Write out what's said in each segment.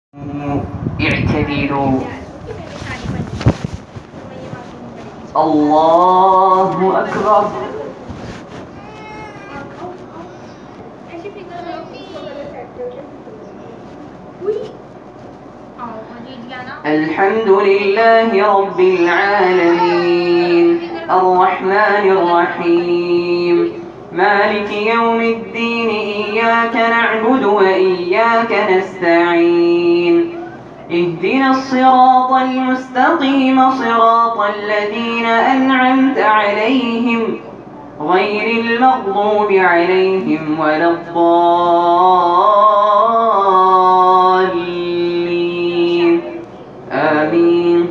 اعتدلوا. الله أكبر. الحمد لله رب العالمين الرحمن الرحيم مالك يوم الدين إياك نعبد وإياك نستعين اهدنا الصراط المستقيم صراط الذين أنعمت عليهم غير المغضوب عليهم ولا الضالين آمين.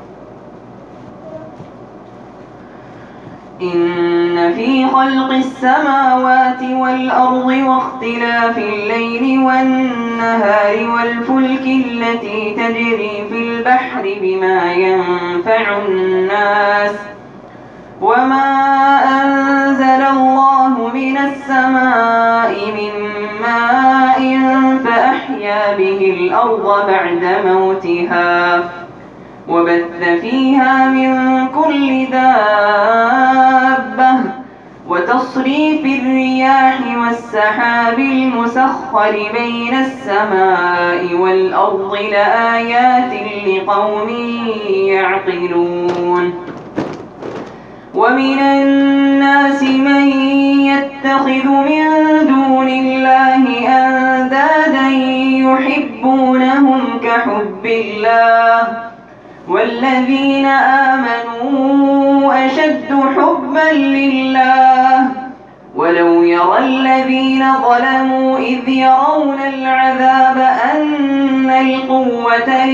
إن في خلق السماوات والأرض واختلاف الليل والنهار والفلك التي تجري في البحر بما ينفع الناس وما أنزل الله من السماء من ماء فأحيا به الأرض بعد موتها وبث فيها من كل دابة وتصريف الرياح والسحاب المسخر بين السماء والأرض لآيات لقوم يعقلون. ومن الناس من يتخذ من دون الله أندادا يحبونهم كحب الله والذين آمنوا أشد حبا لله ولو يرى الذين ظلموا إذ يرون العذاب أن القوة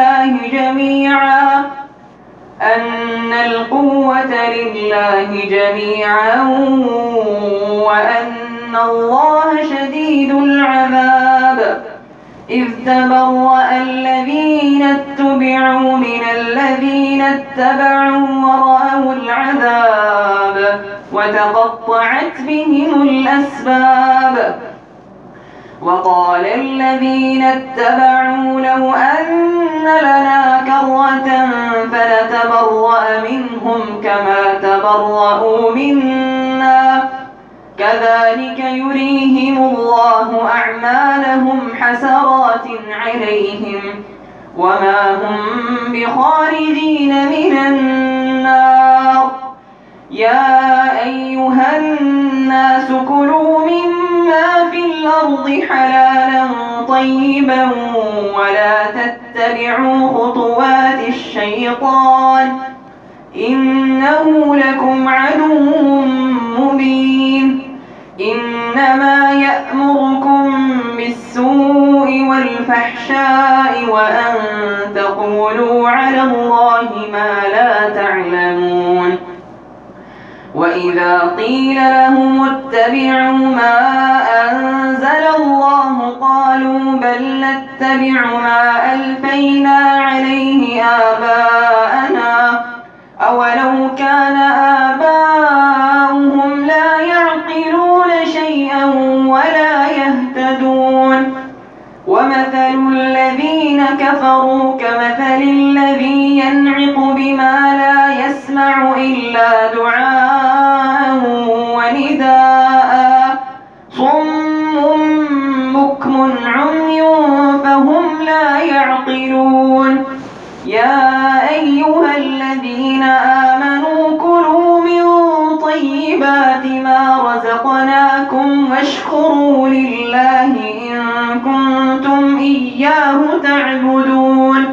لله جميعا وأن الله شديد العذاب إذ تبرأ الذين اتبعوا من الذين اتبعوا ورأوا العذاب وتقطعت بهم الأسباب. وقال الذين اتبعوا لو أن لنا كرة فنتبرأ منهم كما تبرأوا منا كذلك يريهم الله أعمالهم حسرات عليهم وما هم بخارجين من النار. يا أيها الناس كلوا مما في الأرض حلالا طيبا ولا تتبعوا خطوات الشيطان إنه لكم عدو مبين. إنما يأمركم بالسوء والفحشاء وأن تقولوا على الله ما لا تعلمون. وإذا قيل لهم اتبعوا ما أنزل الله قالوا بل نتبع ما ألفينا عليه آباءنا أولو كان آباؤهم لا يعقلون شيئا ولا يهتدون. ومثل الذين كفروا كمثل الذي ينعق بما لا يسمع إلا دعاء ونداء صم بكم عمي فهم لا يعقلون. يا أيها الذين آمنوا كلوا من طيبات ما رزقناكم واشكروا لله إن كنتم إياه تعبدون.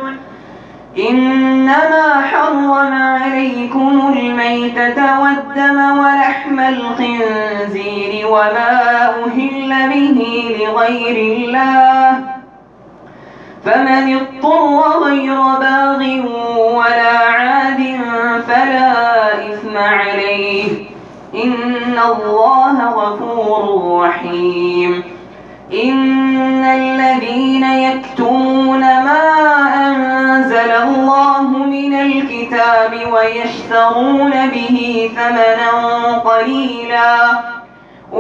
إنما حرم عليكم الميتة والدم ولحم الخنزير وما أهل به لغير الله فمن اضطر غير باغ ولا عاد فلا إثم عليه إن الله غفور رحيم. إن الذين يكتمون ما أنزل الله من الكتاب ويشترون به ثمنا قليلا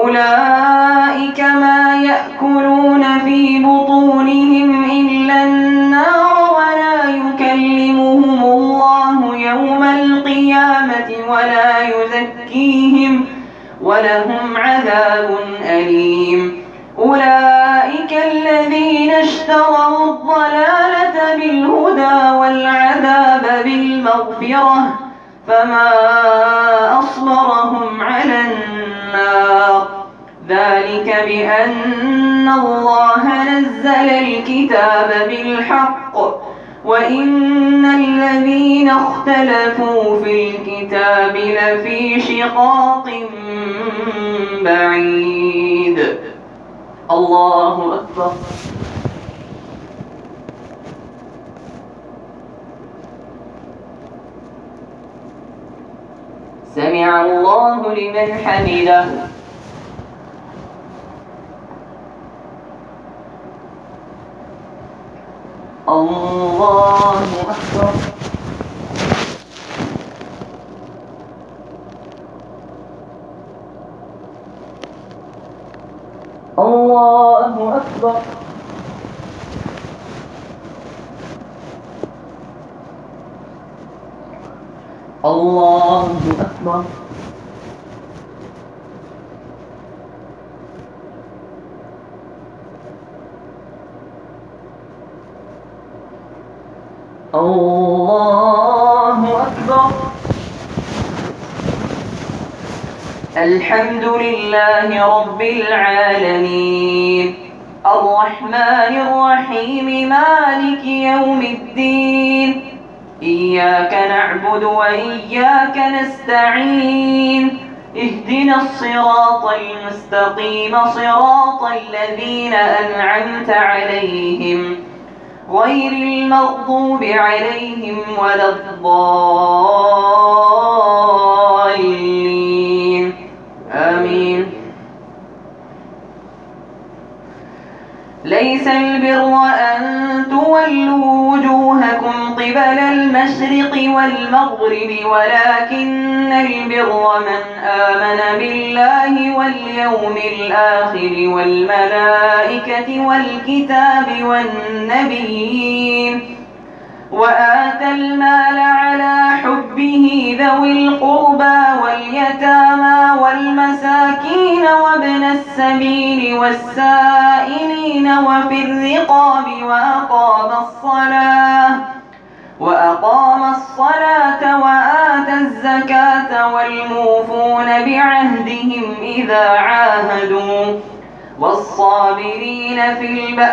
أولئك ما يأكلون في بطونهم إلا شروا الضلالة بالهدى والعذاب بالمغفرة فما أصبرهم على النار ذلك بأن الله نزل الكتاب بالحق وإن الذين اختلفوا في الكتاب لفي شقاق بعيد. الله أكبر. سمع الله لمن حمده. الله أكبر. الله أكبر. الله أكبر. الله أكبر. الحمد لله رب العالمين الرحمن الرحيم مالك يوم الدين إياك نعبد وإياك نستعين اهدنا الصراط المستقيم صراط الذين أنعمت عليهم غير المغضوب عليهم ولا الضالين آمين. ليس البر أن تولوا وجوهكم قبل المشرق والمغرب ولكن البر من آمن بالله واليوم الآخر والملائكة والكتاب والنبيين وآتى المال على حبه ذوي القربى واليتامى والمساكين وابن السبيل والسائلين وفي الرقاب وأقام الصلاة وآتى الزكاة والموفون بعهدهم إذا عاهدوا والصابرين في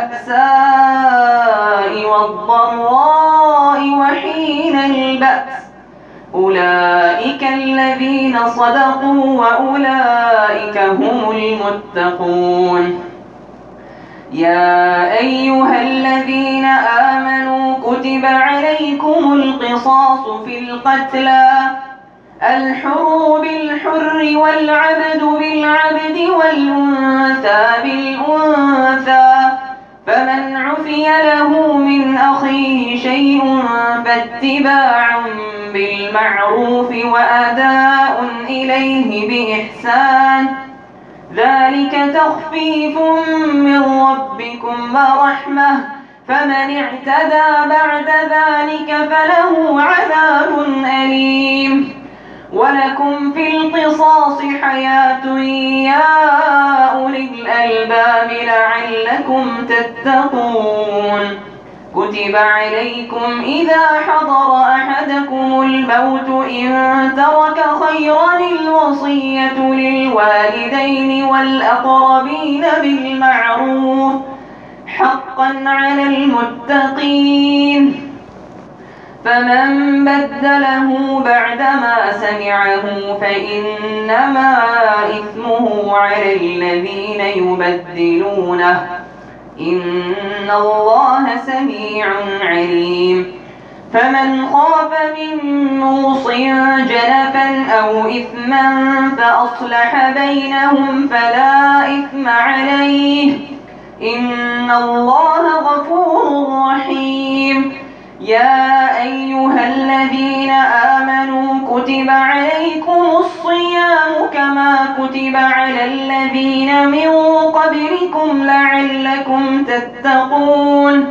البأساء والضراء وحين البأس أولئك الذين صدقوا وأولئك هم المتقون. يا أيها الذين آمنوا كتب عليكم القصاص في القتلى الحر بالحر والعبد بالعبد والأنثى بالأنثى فمن عفي له من أخيه شيء فاتباع بالمعروف وأداء إليه بإحسان ذلك تخفيف من ربكم ورحمة فمن اعتدى بعد ذلك فله عذاب أليم. ولكم في القصاص حياة يا أولي الألباب لعلكم تتقون. كتب عليكم إذا حضر أحدكم الموت إن ترك خيرا الوصية للوالدين والأقربين بالمعروف حقا على المتقين فمن بدله بعدما سمعه فإنما إثمه على الذين يبدلونه إن الله سميع عليم. فمن خاف من موص جنفا أو إثما فأصلح بينهم فلا إثم عليه إن الله غفور رحيم. يا أيها الذين آمنوا كتب عليكم الصيام كما كتب على الذين من قبلكم لعلكم تتقون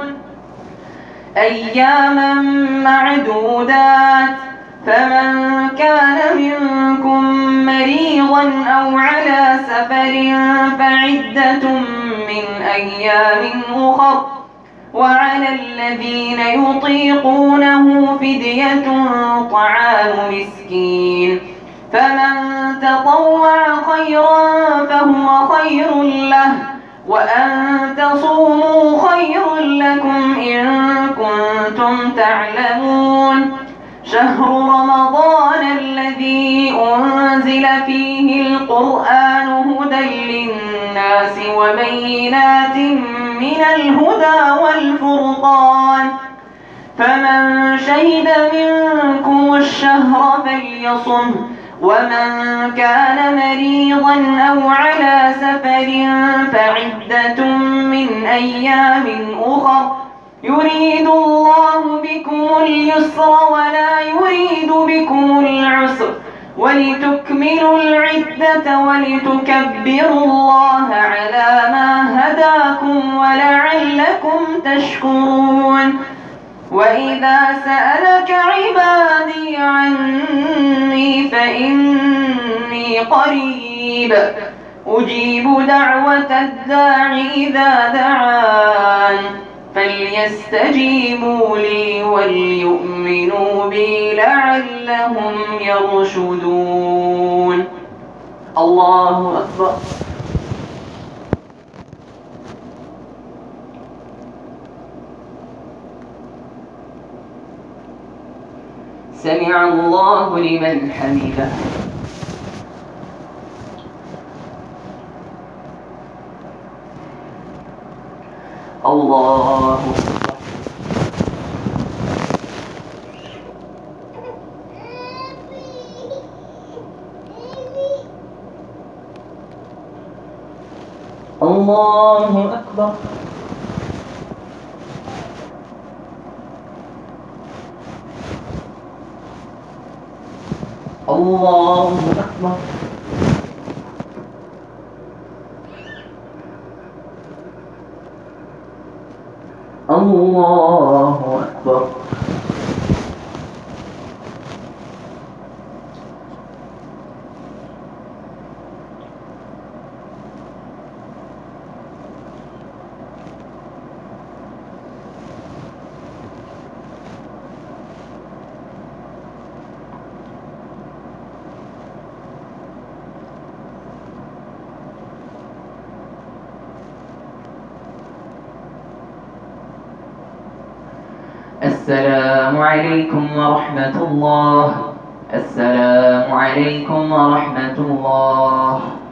أياما معدودات فمن كان منكم مريضا أو على سفر فعدة من أيام أخر وعلى الذين يطيقونه فدية طعام مسكين فمن تطوع خيرا فهو خير له وأن تصوموا خير لكم إن كنتم تعلمون شهر رمضان الذي أنزل فيه القرآن هدى للناس وبينات من الهدى والفرقان فمن شهد منكم الشهر فليصم ومن كان مريضا أو على سفر فعدة من أيام أخر يريد الله بكم اليسر ولا يريد بكم العسر ولتكملوا العدة ولتكبروا الله على ما هداكم ولعلكم تشكرون وإذا سألك عبادي عني فإني قريب أجيب دعوة الداع إذا دعان فليستجيبوا لي وليؤمنوا بي لعلهم يرشدون. الله أكبر. سمع الله لمن حمده. الله أكبر. الله أكبر. الله أكبر. الله أكبر. السلام عليكم ورحمة الله. السلام عليكم ورحمة الله.